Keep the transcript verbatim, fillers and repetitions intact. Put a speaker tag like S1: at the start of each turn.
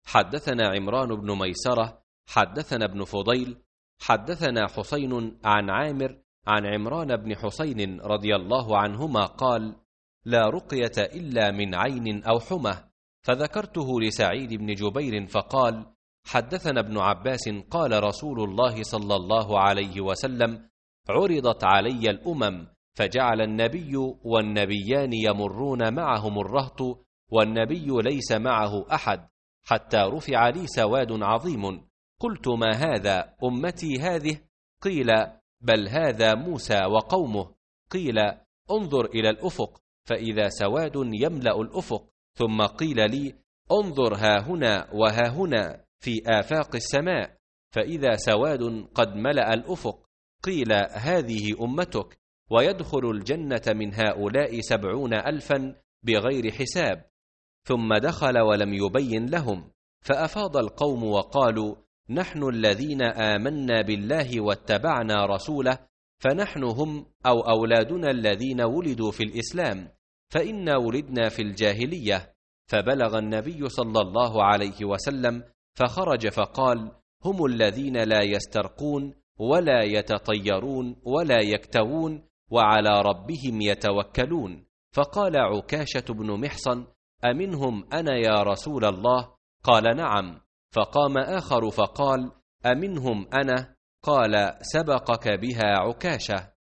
S1: حدثنا عمران بن ميسرة حدثنا ابن فضيل حدثنا حسين عن عامر عن عمران بن حسين رضي الله عنهما قال: لا رقية إلا من عين أو حمى. فذكرته لسعيد بن جبير فقال: حدثنا ابن عباس قال رسول الله صلى الله عليه وسلم: عرضت علي الأمم فجعل النبي والنبيان يمرون معهم الرهط والنبي ليس معه أحد، حتى رفع لي سواد عظيم. قلت: ما هذا؟ أمتي هذه؟ قيل: بل هذا موسى وقومه. قيل: انظر إلى الأفق، فإذا سواد يملأ الأفق. ثم قيل لي: انظر ها هنا وها هنا في آفاق السماء، فإذا سواد قد ملأ الأفق. قيل: هذه أمتك، ويدخل الجنة من هؤلاء سبعون ألفا بغير حساب. ثم دخل ولم يبين لهم، فأفاض القوم وقالوا: نحن الذين آمنا بالله واتبعنا رسوله، فنحن هم أو أولادنا الذين ولدوا في الإسلام، فإنا ولدنا في الجاهلية. فبلغ النبي صلى الله عليه وسلم فخرج فقال: هم الذين لا يسترقون ولا يتطيرون ولا يكتوون وعلى ربهم يتوكلون. فقال عكاشة بن محصن: أمنهم أنا يا رسول الله؟ قال: نعم. فقام آخر فقال: أمنهم أنا؟ قال: سبقك بها عكاشة.